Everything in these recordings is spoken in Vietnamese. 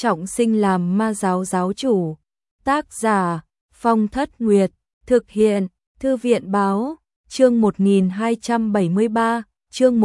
trọng sinh làm ma giáo giáo chủ. Tác giả Phong Thất Nguyệt, thực hiện Thư viện báo, chương 1273, chương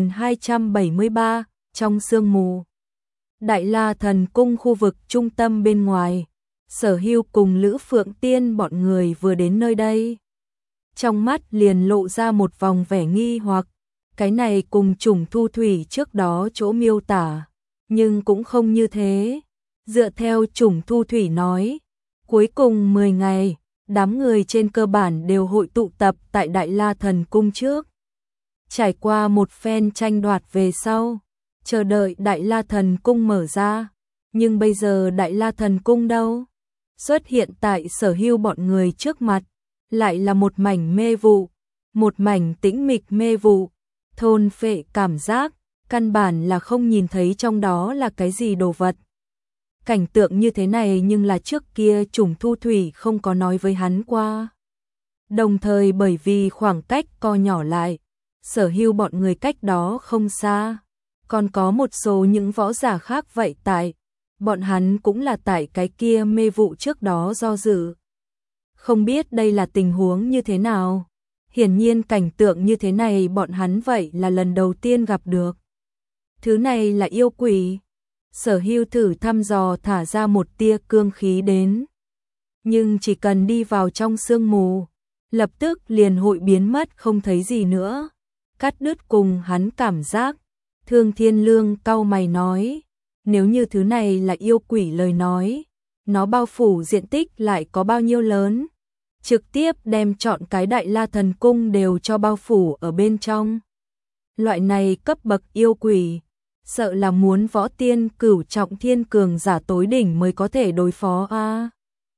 1273, trong sương mù. Đại La Thần Cung khu vực trung tâm bên ngoài, Sở Hưu cùng Lữ Phượng Tiên bọn người vừa đến nơi đây. Trong mắt liền lộ ra một vòng vẻ nghi hoặc, cái này cùng Trùng Thu Thủy trước đó chỗ miêu tả, nhưng cũng không như thế. Dựa theo Trùng Thu Thủy nói, cuối cùng 10 ngày, đám người trên cơ bản đều hội tụ tập tại Đại La Thần Cung trước. Trải qua một phen tranh đoạt về sau, chờ đợi Đại La Thần Cung mở ra, nhưng bây giờ Đại La Thần Cung đâu? Xuất hiện tại Sở Hưu bọn người trước mặt, lại là một mảnh mê vụ, một mảnh tĩnh mịch mê vụ, thôn phệ cảm giác, căn bản là không nhìn thấy trong đó là cái gì đồ vật. Cảnh tượng như thế này nhưng là trước kia Trùng Thu Thủy không có nói với hắn qua. Đồng thời bởi vì khoảng cách co nhỏ lại, Sở Hưu bọn người cách đó không xa, còn có một số những võ giả khác vậy tại, bọn hắn cũng là tại cái kia mê vụ trước đó do dự. Không biết đây là tình huống như thế nào, hiển nhiên cảnh tượng như thế này bọn hắn vậy là lần đầu tiên gặp được. Thứ này là yêu quỷ. Sở Hưu thử thăm dò thả ra một tia cương khí đến. Nhưng chỉ cần đi vào trong sương mù, lập tức liền hội biến mất không thấy gì nữa. Cắt đứt cùng hắn cảm giác. Thương Thiên Lương cau mày nói, nếu như thứ này là yêu quỷ lời nói, nó bao phủ diện tích lại có bao nhiêu lớn? Trực tiếp đem chọn cái Đại La Thần Cung đều cho bao phủ ở bên trong. Loại này cấp bậc yêu quỷ, sợ là muốn võ tiên cửu trọng thiên cường giả tối đỉnh mới có thể đối phó a.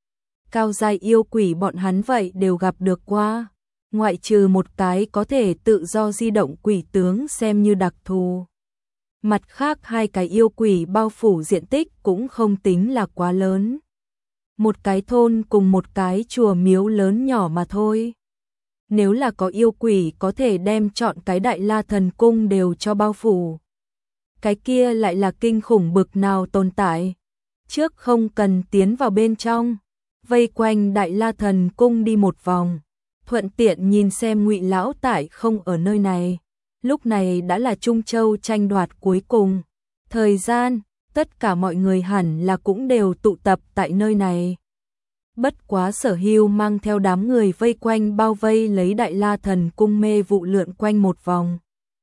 Cao giai yêu quỷ bọn hắn vậy đều gặp được qua, ngoại trừ một cái có thể tự do di động quỷ tướng xem như đặc thù. Mặt khác hai cái yêu quỷ bao phủ diện tích cũng không tính là quá lớn. Một cái thôn cùng một cái chùa miếu lớn nhỏ mà thôi. Nếu là có yêu quỷ có thể đem chọn cái Đại La Thần Cung đều cho bao phủ, cái kia lại là kinh khủng bực nào tồn tại. Trước không cần tiến vào bên trong, vây quanh Đại La Thần Cung đi một vòng, thuận tiện nhìn xem Ngụy lão tại không ở nơi này. Lúc này đã là Trung Châu tranh đoạt cuối cùng. Thời gian, tất cả mọi người hẳn là cũng đều tụ tập tại nơi này. Bất quá Sở Hưu mang theo đám người vây quanh bao vây lấy Đại La Thần Cung mê vụ lượn quanh một vòng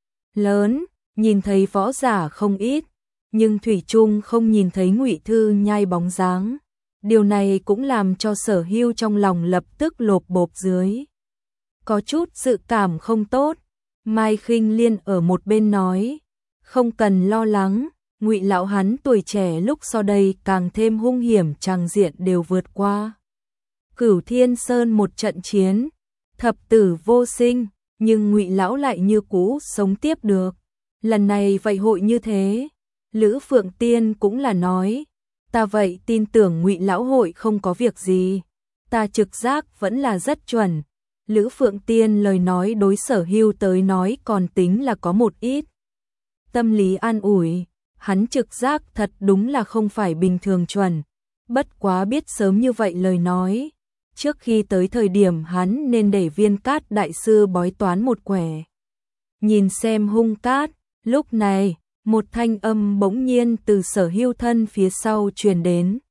lớn, nhìn thấy võ giả không ít, nhưng thủy chung không nhìn thấy Ngụy Thư Nhai bóng dáng. Điều này cũng làm cho Sở Hưu trong lòng lập tức lộp bộp dưới. Có chút dự cảm không tốt. Mai Khinh Liên ở một bên nói, không cần lo lắng, Ngụy lão hắn tuổi trẻ lúc sau đây càng thêm hung hiểm tràng diện đều vượt qua. Cửu Thiên Sơn một trận chiến, thập tử vô sinh, nhưng Ngụy lão lại như cũ sống tiếp được. Lần này vậy hội như thế, Lữ Phượng Tiên cũng là nói, ta vậy tin tưởng Ngụy lão hội không có việc gì, ta trực giác vẫn là rất chuẩn. Lữ Phượng Tiên lời nói đối Sở Hưu tới nói còn tính là có một ít tâm lý an ủi, hắn trực giác thật đúng là không phải bình thường chuẩn, bất quá biết sớm như vậy lời nói, trước khi tới thời điểm hắn nên để Viên Cát đại sư bói toán một quẻ. Nhìn xem hung cát, lúc này, một thanh âm bỗng nhiên từ Sở Hưu thân phía sau truyền đến.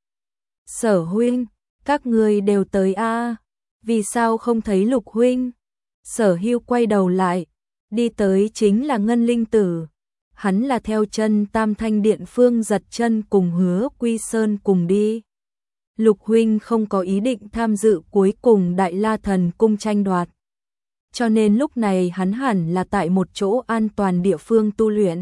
Sở huynh, các người đều tới a. Vì sao không thấy Lục huynh? Sở Hưu quay đầu lại, đi tới chính là Ngân Linh Tử. Hắn là theo chân Tam Thanh Điện Phương Giật Chân cùng Hứa Quy Sơn cùng đi. Lục huynh không có ý định tham dự cuối cùng Đại La Thần Cung tranh đoạt, cho nên lúc này hắn hẳn là tại một chỗ an toàn địa phương tu luyện.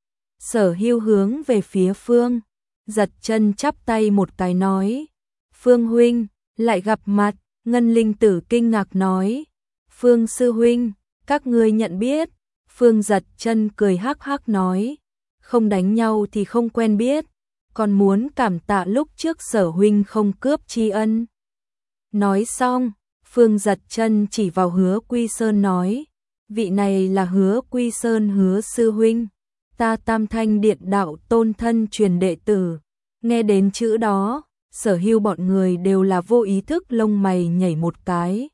Sở Hưu hướng về phía Phương Giật Chân chắp tay một cái nói, Phương huynh, lại gặp mặt. Ngân Linh Tử kinh ngạc nói, Phương sư huynh, các ngươi nhận biết. Phương Giật Chân cười hắc hắc nói, không đánh nhau thì không quen biết, còn muốn cảm tạ lúc trước Sở huynh không cướp tri ân. Nói xong, Phương Giật Chân chỉ vào Hứa Quy Sơn nói, vị này là Hứa Quy Sơn Hứa sư huynh, ta Tam Thanh Điện đạo tôn thân truyền đệ tử, Nghe đến chữ đó, Sở Hưu bọn người đều là vô ý thức lông mày nhảy một cái.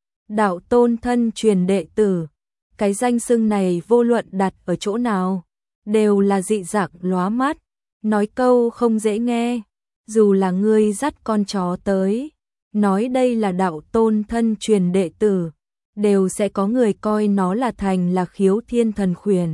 Đạo tôn thân truyền đệ tử, cái danh xưng này vô luận đặt ở chỗ nào, đều là dị dạng lóa mắt, nói câu không dễ nghe, dù là ngươi dắt con chó tới, nói đây là đạo tôn thân truyền đệ tử, đều sẽ có người coi nó là thành là khiếu thiên thần khuyển.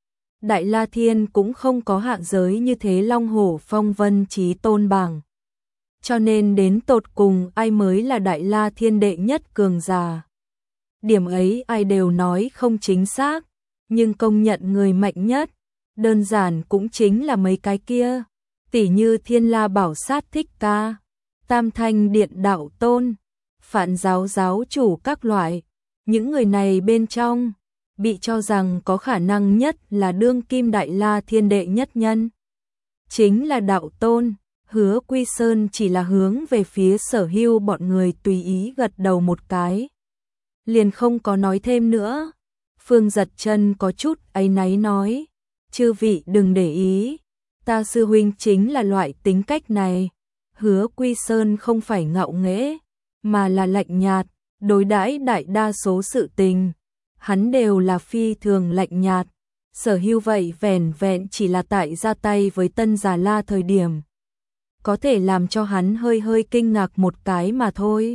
Đại La Thiên cũng không có hạng giới như thế long hổ phong vân chí tôn bảng. Cho nên đến tột cùng ai mới là Đại La Thiên đệ nhất cường giả. Điểm ấy ai đều nói không chính xác, nhưng công nhận người mạnh nhất, đơn giản cũng chính là mấy cái kia, tỉ như Thiên La Bảo Sát Thích Ca, Tam Thanh Điện Đạo Tôn, Phạn Giáo Giáo Chủ các loại, những người này bên trong, bị cho rằng có khả năng nhất là đương kim Đại La Thiên đệ nhất nhân. Chính là Đạo Tôn, Hứa Quy Sơn chỉ là hướng về phía Sở Hưu bọn người tùy ý gật đầu một cái. Liền không có nói thêm nữa. Phương Giật Chân có chút áy náy nói, chư vị đừng để ý, ta sư huynh chính là loại tính cách này. Hứa Quy Sơn không phải ngạo nghễ, mà là lạnh nhạt, đối đãi đại đa số sự tình. Hắn đều là phi thường lạnh nhạt, Sở Hưu vậy vẻn vẹn chỉ là tại ra tay với Tân Già La thời điểm. Có thể làm cho hắn hơi hơi kinh ngạc một cái mà thôi.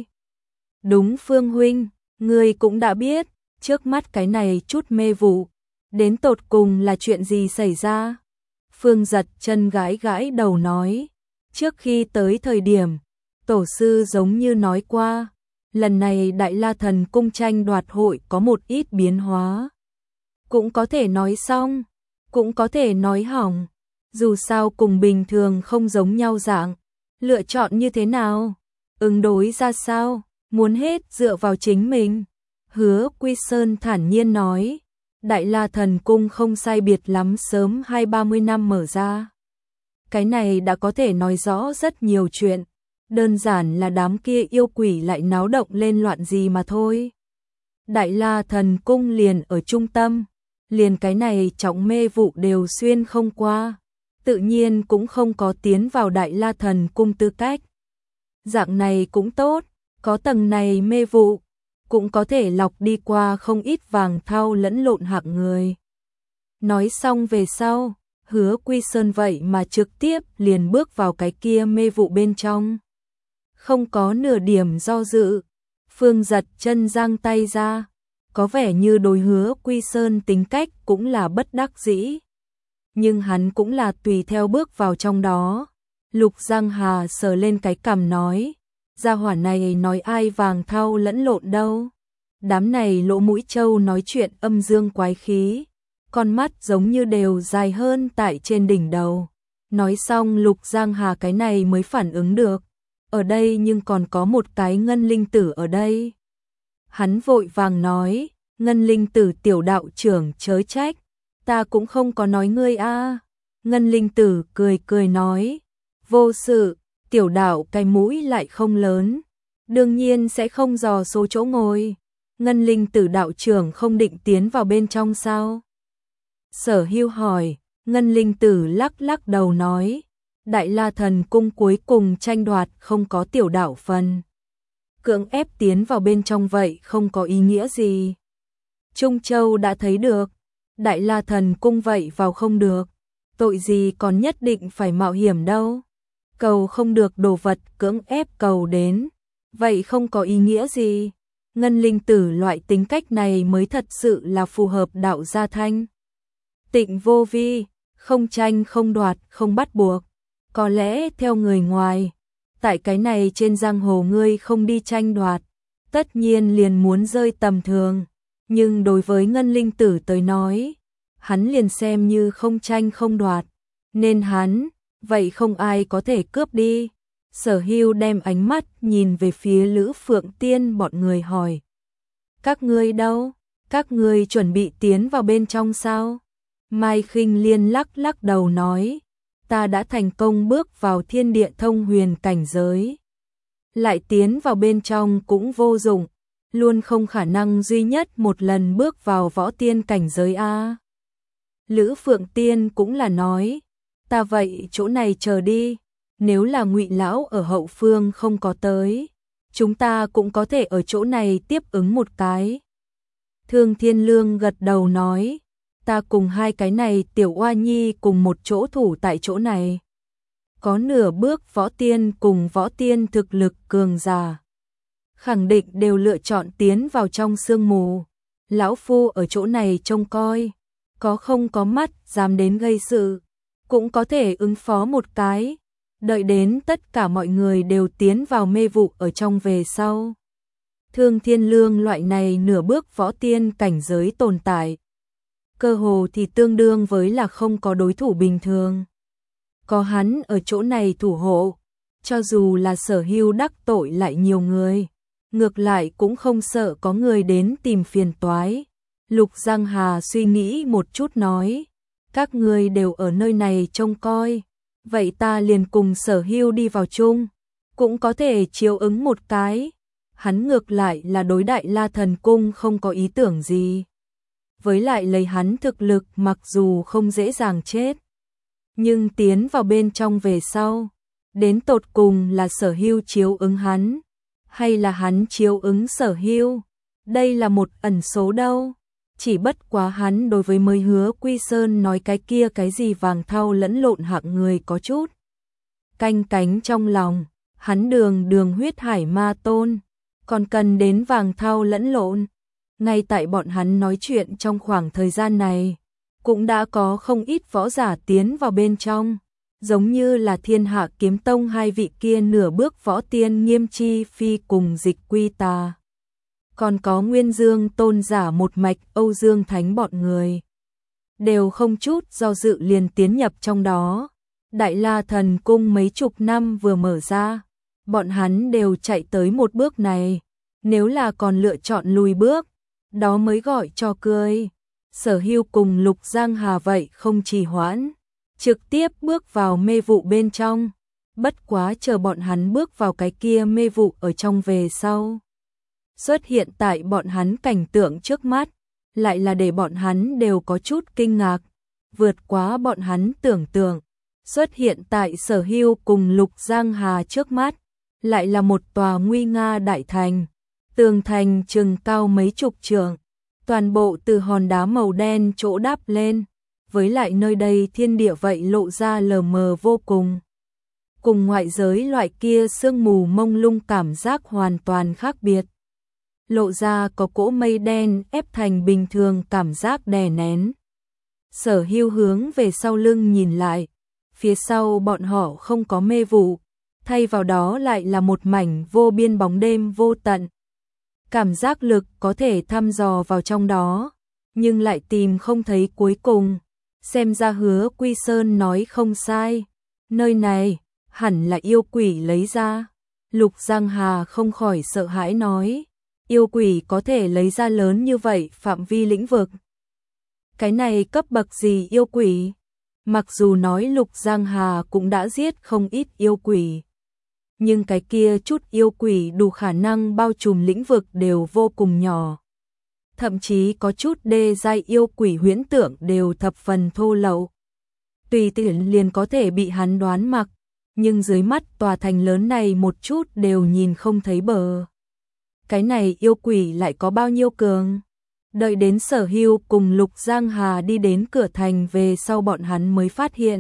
Đúng Phương huynh, ngươi cũng đã biết, trước mắt cái này chút mê vụ, đến tột cùng là chuyện gì xảy ra? Phương Giật Chân gãi gãi đầu nói, trước khi tới thời điểm, tổ sư giống như nói qua, lần này Đại La Thần Cung tranh đoạt hội có một ít biến hóa. Cũng có thể nói xong, cũng có thể nói hỏng, dù sao cùng bình thường không giống nhau dạng, lựa chọn như thế nào, ứng đối ra sao, muốn hết dựa vào chính mình. Hứa Quy Sơn thản nhiên nói, Đại La Thần Cung không sai biệt lắm sớm 20-30 năm mở ra. Cái này đã có thể nói rõ rất nhiều chuyện, đơn giản là đám kia yêu quỷ lại náo động lên loạn gì mà thôi. Đại La Thần Cung liền ở trung tâm, liền cái này trọng mê vụ đều xuyên không qua, tự nhiên cũng không có tiến vào Đại La Thần Cung tư cách. Dạng này cũng tốt, có tầng này mê vụ, cũng có thể lọc đi qua không ít vàng thau lẫn lộn hạng người. Nói xong về sau, Hứa Quy Sơn vậy mà trực tiếp liền bước vào cái kia mê vụ bên trong. Không có nửa điểm do dự, Phương Giật Chân giang tay ra, có vẻ như đối Hứa Quy Sơn tính cách cũng là bất đắc dĩ. Nhưng hắn cũng là tùy theo bước vào trong đó. Lục Giang Hà sờ lên cái cằm nói, gia hỏa này nói ai vàng thau lẫn lộn đâu. Đám này lỗ mũi trâu nói chuyện âm dương quái khí, con mắt giống như đều dài hơn tại trên đỉnh đầu. Nói xong Lục Giang Hà cái này mới phản ứng được, ở đây nhưng còn có một cái ngân linh tử ở đây. Hắn vội vàng nói, ngân linh tử tiểu đạo trưởng chớ trách, ta cũng không có nói ngươi a. Ngân linh tử cười cười nói, vô sự, tiểu đạo cái mũi lại không lớn, đương nhiên sẽ không dò số chỗ ngồi. Ngân linh tử đạo trưởng không định tiến vào bên trong sao? Sở Hưu hỏi, ngân linh tử lắc lắc đầu nói, Đại La Thần Cung cuối cùng tranh đoạt không có tiểu đạo phần. Cưỡng ép tiến vào bên trong vậy không có ý nghĩa gì. Trung Châu đã thấy được, Đại La Thần Cung vậy vào không được, tội gì còn nhất định phải mạo hiểm đâu. Cầu không được đồ vật cưỡng ép cầu đến, vậy không có ý nghĩa gì. Ngân linh tử loại tính cách này mới thật sự là phù hợp đạo gia thanh. Tịnh vô vi, không tranh không đoạt không bắt buộc. Có lẽ theo người ngoài, tại cái này trên giang hồ ngươi không đi tranh đoạt, tất nhiên liền muốn rơi tầm thường. Nhưng đối với ngân linh tử tới nói, hắn liền xem như không tranh không đoạt, nên hắn, vậy không ai có thể cướp đi. Sở Hưu đem ánh mắt nhìn về phía Lữ Phượng Tiên bọn người hỏi, các ngươi đâu? Các ngươi chuẩn bị tiến vào bên trong sao? Mai Khinh Liên lắc lắc đầu nói, ta đã thành công bước vào thiên địa thông huyền cảnh giới. Lại tiến vào bên trong cũng vô dụng, luôn không khả năng duy nhất một lần bước vào võ tiên cảnh giới a. Lữ Phượng Tiên cũng là nói, ta vậy chỗ này chờ đi, nếu là Ngụy lão ở hậu phương không có tới, chúng ta cũng có thể ở chỗ này tiếp ứng một cái. Thương Thiên Lương gật đầu nói, ta cùng hai cái này tiểu oa nhi cùng một chỗ thủ tại chỗ này. Có nửa bước võ tiên cùng võ tiên thực lực cường giả, khẳng định đều lựa chọn tiến vào trong sương mù. Lão phu ở chỗ này trông coi, có không có mắt dám đến gây sự, cũng có thể ứng phó một cái, đợi đến tất cả mọi người đều tiến vào mê vụ ở trong về sau. Thương Thiên Lương loại này nửa bước võ tiên cảnh giới tồn tại, cơ hồ thì tương đương với là không có đối thủ bình thường. Có hắn ở chỗ này thủ hộ, cho dù là Sở Hưu đắc tội lại nhiều người, ngược lại cũng không sợ có người đến tìm phiền toái. Lục Giang Hà suy nghĩ một chút nói, các người đều ở nơi này trông coi, vậy ta liền cùng Sở Hưu đi vào chung, cũng có thể chiếu ứng một cái. Hắn ngược lại là đối Đại La Thần Cung không có ý tưởng gì. Với lại lấy hắn thực lực mặc dù không dễ dàng chết, nhưng tiến vào bên trong về sau, đến tột cùng là Sở Hưu chiếu ứng hắn, hay là hắn chiếu ứng Sở Hưu, đây là một ẩn số đâu. Chỉ bất quá hắn đối với mới Hứa Quy Sơn nói cái kia cái gì vàng thau lẫn lộn hạng người có chút canh cánh trong lòng. Hắn đường huyết hải ma tôn, còn cần đến vàng thau lẫn lộn. Ngay tại bọn hắn nói chuyện trong khoảng thời gian này, cũng đã có không ít võ giả tiến vào bên trong, giống như là Thiên Hạ Kiếm Tông hai vị kia nửa bước võ tiên Nghiêm Chi Phi cùng Dịch Quy Tà. Còn có Nguyên Dương tôn giả một mạch Âu Dương Thánh bọn người, đều không chút do dự liền tiến nhập trong đó. Đại La Thần Cung mấy chục năm vừa mở ra, bọn hắn đều chạy tới một bước này, nếu là còn lựa chọn lùi bước, đó mới gọi cho cười. Sở Hưu cùng Lục Giang Hà vậy không trì hoãn, trực tiếp bước vào mê vụ bên trong. Bất quá chờ bọn hắn bước vào cái kia mê vụ ở trong về sau, xuất hiện tại bọn hắn cảnh tượng trước mắt, lại là để bọn hắn đều có chút kinh ngạc, vượt quá bọn hắn tưởng tượng. Xuất hiện tại Sở Hưu cùng Lục Giang Hà trước mắt, lại là một tòa nguy nga đại thành, tường thành chừng cao mấy chục trượng, toàn bộ từ hòn đá màu đen chỗ đáp lên, với lại nơi đây thiên địa vậy lộ ra lờ mờ vô cùng. Cùng ngoại giới loại kia sương mù mông lung cảm giác hoàn toàn khác biệt. Lộ ra có cỗ mây đen ép thành bình thường cảm giác đè nén. Sở Hưu hướng về sau lưng nhìn lại, phía sau bọn họ không có mê vụ, thay vào đó lại là một mảnh vô biên bóng đêm vô tận. Cảm giác lực có thể thăm dò vào trong đó, nhưng lại tìm không thấy cuối cùng. Xem ra Hứa Quy Sơn nói không sai, nơi này hẳn là yêu quỷ lấy ra. Lục Giang Hà không khỏi sợ hãi nói, yêu quỷ có thể lấy ra lớn như vậy phạm vi lĩnh vực. Cái này cấp bậc gì yêu quỷ? Mặc dù nói Lục Giang Hà cũng đã giết không ít yêu quỷ, nhưng cái kia chút yêu quỷ đủ khả năng bao trùm lĩnh vực đều vô cùng nhỏ. Thậm chí có chút đê giai yêu quỷ huyễn tượng đều thập phần thô lậu. Tùy tiện liền có thể bị hắn đoán mặc, nhưng dưới mắt tòa thành lớn này một chút đều nhìn không thấy bờ. Cái này yêu quỷ lại có bao nhiêu cường? Đợi đến Sở Hưu cùng Lục Giang Hà đi đến cửa thành về sau bọn hắn mới phát hiện.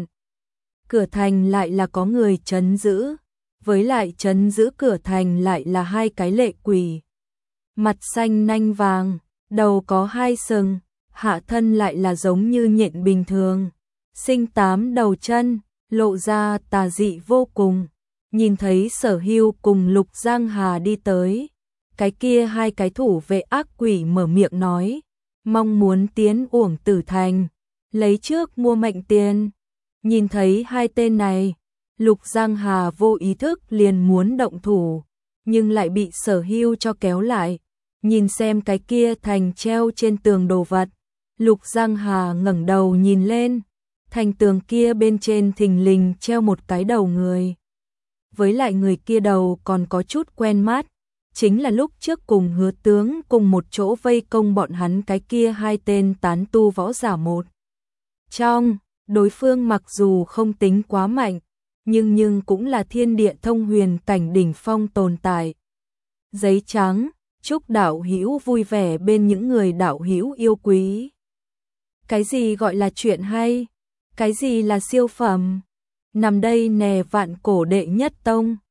Cửa thành lại là có người trấn giữ, với lại trấn giữ cửa thành lại là hai cái lệ quỷ. Mặt xanh nanh vàng, đầu có hai sừng, hạ thân lại là giống như nhện bình thường. Sinh 8 đầu chân, lộ ra tà dị vô cùng. Nhìn thấy Sở Hưu cùng Lục Giang Hà đi tới, cái kia hai cái thủ vệ ác quỷ mở miệng nói, mong muốn tiến Uổng Tử Thành, lấy trước mua mệnh tiền. Nhìn thấy hai tên này, Lục Giang Hà vô ý thức liền muốn động thủ, nhưng lại bị Sở Hưu cho kéo lại. Nhìn xem cái kia thành treo trên tường đồ vật, Lục Giang Hà ngẩng đầu nhìn lên, thành tường kia bên trên thình lình treo một cái đầu người. Với lại người kia đầu còn có chút quen mắt, chính là lúc trước cùng Hứa tướng cùng một chỗ vây công bọn hắn cái kia hai tên tán tu võ giả một. Trong, đối phương mặc dù không tính quá mạnh, nhưng cũng là thiên địa thông huyền cảnh đỉnh phong tồn tại. Giấy trắng, chúc đạo hữu vui vẻ bên những người đạo hữu yêu quý. Cái gì gọi là chuyện hay? Cái gì là siêu phẩm? Nằm đây nè vạn cổ đệ nhất tông.